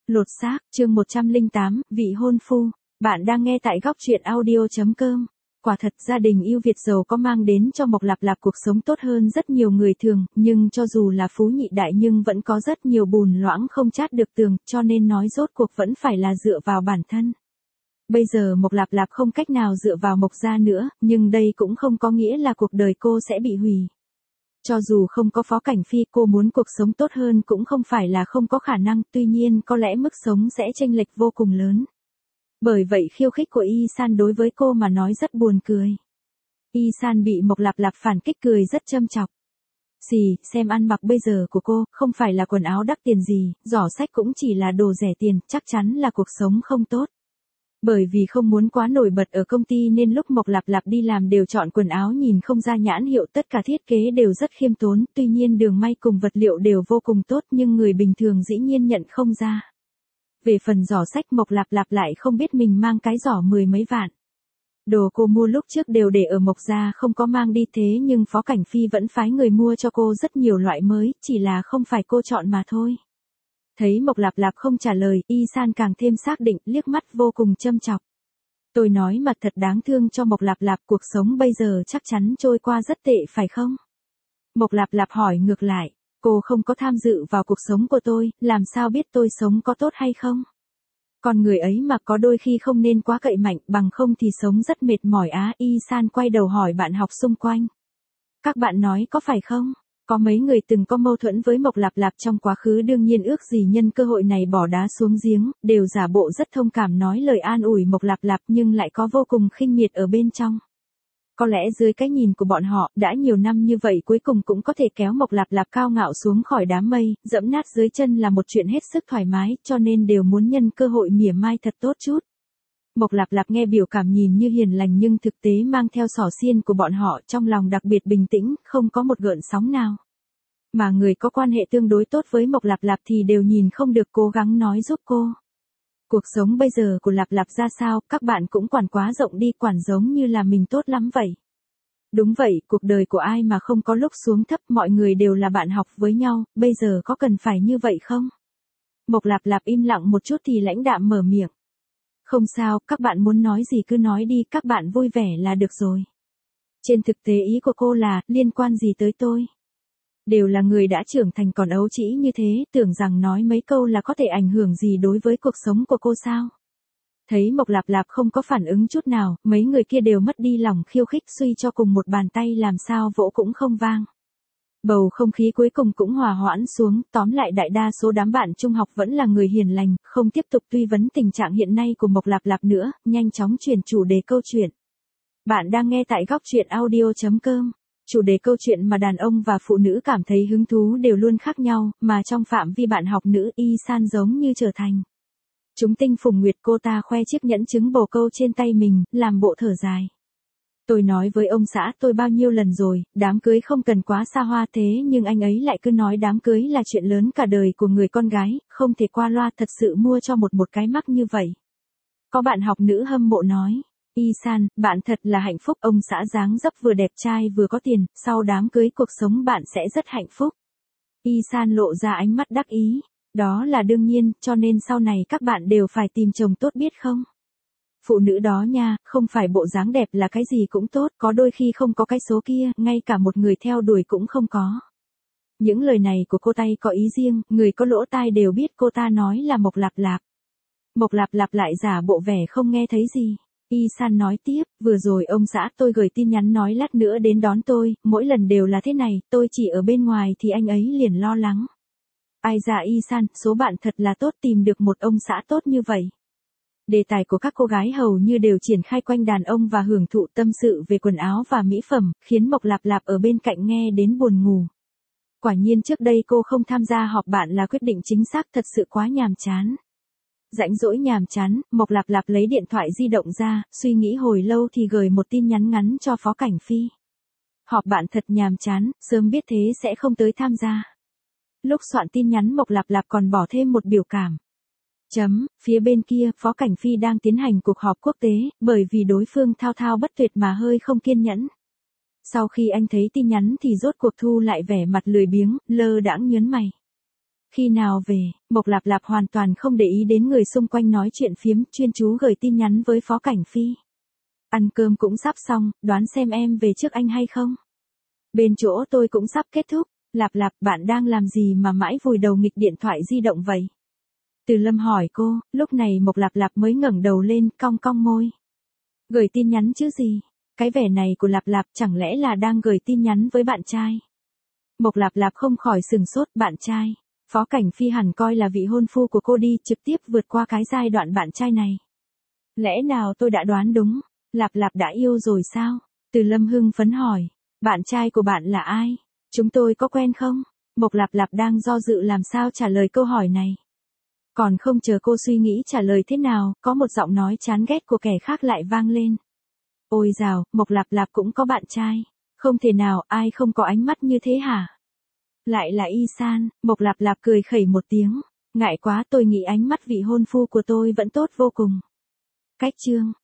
Lột xác, chương 108, vị hôn phu. Bạn đang nghe tại góc truyện audio.com. Quả thật gia đình yêu Việt giàu có mang đến cho Mộc Lạp Lạp cuộc sống tốt hơn rất nhiều người thường, nhưng cho dù là phú nhị đại nhưng vẫn có rất nhiều bùn loãng không chát được tường, cho nên nói rốt cuộc vẫn phải là dựa vào bản thân. Bây giờ Mộc Lạp Lạp không cách nào dựa vào Mộc gia nữa, nhưng đây cũng không có nghĩa là cuộc đời cô sẽ bị hủy. Cho dù không có Phó Cảnh Phi, cô muốn cuộc sống tốt hơn cũng không phải là không có khả năng, tuy nhiên có lẽ mức sống sẽ chênh lệch vô cùng lớn. Bởi vậy khiêu khích của Y San đối với cô mà nói rất buồn cười. Y San bị Mộc Lạp Lạp phản kích cười rất châm chọc. Xì, xem ăn mặc bây giờ của cô, không phải là quần áo đắt tiền gì, giỏ sách cũng chỉ là đồ rẻ tiền, chắc chắn là cuộc sống không tốt. Bởi vì không muốn quá nổi bật ở công ty nên lúc Mộc Lạp Lạp đi làm đều chọn quần áo nhìn không ra nhãn hiệu, tất cả thiết kế đều rất khiêm tốn, tuy nhiên đường may cùng vật liệu đều vô cùng tốt nhưng người bình thường dĩ nhiên nhận không ra. Về phần giỏ sách, Mộc Lạp Lạp lại không biết mình mang cái giỏ 10 mấy vạn. Đồ cô mua lúc trước đều để ở Mộc gia không có mang đi, thế nhưng Phó Cảnh Phi vẫn phái người mua cho cô rất nhiều loại mới, chỉ là không phải cô chọn mà thôi. Thấy Mộc Lạp Lạp không trả lời, Y San càng thêm xác định, liếc mắt vô cùng châm chọc. Tôi nói mà thật đáng thương cho Mộc Lạp Lạp, cuộc sống bây giờ chắc chắn trôi qua rất tệ phải không? Mộc Lạp Lạp hỏi ngược lại, cô không có tham dự vào cuộc sống của tôi, làm sao biết tôi sống có tốt hay không? Con người ấy mà có đôi khi không nên quá cậy mạnh, bằng không thì sống rất mệt mỏi á. Y San quay đầu hỏi bạn học xung quanh. Các bạn nói có phải không? Có mấy người từng có mâu thuẫn với Mộc Lạp Lạp trong quá khứ, đương nhiên ước gì nhân cơ hội này bỏ đá xuống giếng, đều giả bộ rất thông cảm nói lời an ủi Mộc Lạp Lạp nhưng lại có vô cùng khinh miệt ở bên trong. Có lẽ dưới cái nhìn của bọn họ, đã nhiều năm như vậy cuối cùng cũng có thể kéo Mộc Lạp Lạp cao ngạo xuống khỏi đám mây, dẫm nát dưới chân là một chuyện hết sức thoải mái, cho nên đều muốn nhân cơ hội mỉa mai thật tốt chút. Mộc Lạp Lạp nghe biểu cảm nhìn như hiền lành nhưng thực tế mang theo xỏ xiên của bọn họ, trong lòng đặc biệt bình tĩnh, không có một gợn sóng nào. Mà người có quan hệ tương đối tốt với Mộc Lạp Lạp thì đều nhìn không được, cố gắng nói giúp cô. Cuộc sống bây giờ của Lạp Lạp ra sao, các bạn cũng quản quá rộng đi, quản giống như là mình tốt lắm vậy. Đúng vậy, cuộc đời của ai mà không có lúc xuống thấp, mọi người đều là bạn học với nhau, bây giờ có cần phải như vậy không? Mộc Lạp Lạp im lặng một chút thì lãnh đạm mở miệng. Không sao, các bạn muốn nói gì cứ nói đi, các bạn vui vẻ là được rồi. Trên thực tế ý của cô là, liên quan gì tới tôi? Đều là người đã trưởng thành còn ấu trĩ như thế, tưởng rằng nói mấy câu là có thể ảnh hưởng gì đối với cuộc sống của cô sao? Thấy Mộc Lạp Lạp không có phản ứng chút nào, mấy người kia đều mất đi lòng khiêu khích, suy cho cùng một bàn tay làm sao vỗ cũng không vang. Bầu không khí cuối cùng cũng hòa hoãn xuống, tóm lại đại đa số đám bạn trung học vẫn là người hiền lành, không tiếp tục truy vấn tình trạng hiện nay của Mộc Lạp Lạp nữa, nhanh chóng chuyển chủ đề câu chuyện. Bạn đang nghe tại góc truyện audio.com. Chủ đề câu chuyện mà đàn ông và phụ nữ cảm thấy hứng thú đều luôn khác nhau, mà trong phạm vi bạn học nữ, Y San giống như trở thành chúng tinh phùng nguyệt. Cô ta khoe chiếc nhẫn trứng bồ câu trên tay mình, làm bộ thở dài. Tôi nói với ông xã tôi bao nhiêu lần rồi, đám cưới không cần quá xa hoa, thế nhưng anh ấy lại cứ nói đám cưới là chuyện lớn cả đời của người con gái, không thể qua loa, thật sự mua cho một cái mắc như vậy. Có bạn học nữ hâm mộ nói. Y San, bạn thật là hạnh phúc, ông xã dáng dấp vừa đẹp trai vừa có tiền, sau đám cưới cuộc sống bạn sẽ rất hạnh phúc. Y San lộ ra ánh mắt đắc ý. Đó là đương nhiên, cho nên sau này các bạn đều phải tìm chồng tốt biết không? Phụ nữ đó nha, không phải bộ dáng đẹp là cái gì cũng tốt, có đôi khi không có cái số kia, ngay cả một người theo đuổi cũng không có. Những lời này của cô tay có ý riêng, người có lỗ tai đều biết cô ta nói là Mộc Lạp Lạp. Mộc Lạp Lạp lại giả bộ vẻ không nghe thấy gì. Y San nói tiếp, vừa rồi ông xã tôi gửi tin nhắn nói lát nữa đến đón tôi, mỗi lần đều là thế này, tôi chỉ ở bên ngoài thì anh ấy liền lo lắng. Ai dạ Y San, số bạn thật là tốt, tìm được một ông xã tốt như vậy. Đề tài của các cô gái hầu như đều triển khai quanh đàn ông và hưởng thụ tâm sự về quần áo và mỹ phẩm, khiến Mộc Lạp Lạp ở bên cạnh nghe đến buồn ngủ. Quả nhiên trước đây cô không tham gia họp bạn là quyết định chính xác, thật sự quá nhàm chán. Rãnh rỗi nhàm chán, Mộc Lạp Lạp lấy điện thoại di động ra, suy nghĩ hồi lâu thì gửi một tin nhắn ngắn cho Phó Cảnh Phi. Họp bạn thật nhàm chán, sớm biết thế sẽ không tới tham gia. Lúc soạn tin nhắn Mộc Lạp Lạp còn bỏ thêm một biểu cảm. Phía bên kia, Phó Cảnh Phi đang tiến hành cuộc họp quốc tế, bởi vì đối phương thao thao bất tuyệt mà hơi không kiên nhẫn. Sau khi anh thấy tin nhắn thì rốt cuộc thu lại vẻ mặt lười biếng, lơ đãng nhớn mày. Khi nào về, Mộc Lạp Lạp hoàn toàn không để ý đến người xung quanh nói chuyện phiếm, chuyên chú gửi tin nhắn với Phó Cảnh Phi. Ăn cơm cũng sắp xong, đoán xem em về trước anh hay không? Bên chỗ tôi cũng sắp kết thúc. Lạp Lạp, bạn đang làm gì mà mãi vùi đầu nghịch điện thoại di động vậy? Từ Lâm hỏi cô, lúc này Mộc Lạp Lạp mới ngẩng đầu lên, cong cong môi. Gửi tin nhắn chứ gì? Cái vẻ này của Lạp Lạp chẳng lẽ là đang gửi tin nhắn với bạn trai? Mộc Lạp Lạp không khỏi sừng sốt, bạn trai. Phó Cảnh Phi hẳn coi là vị hôn phu của cô đi, trực tiếp vượt qua cái giai đoạn bạn trai này. Lẽ nào tôi đã đoán đúng? Lạp Lạp đã yêu rồi sao? Từ Lâm hưng phấn hỏi, bạn trai của bạn là ai? Chúng tôi có quen không? Mộc Lạp Lạp đang do dự làm sao trả lời câu hỏi này. Còn không chờ cô suy nghĩ trả lời thế nào, có một giọng nói chán ghét của kẻ khác lại vang lên. Ôi dào, Mộc Lạp Lạp cũng có bạn trai. Không thể nào, ai không có ánh mắt như thế hả? Lại là Y San. Mộc Lạp Lạp cười khẩy một tiếng. Ngại quá, tôi nghĩ ánh mắt vị hôn phu của tôi vẫn tốt vô cùng. Cách chương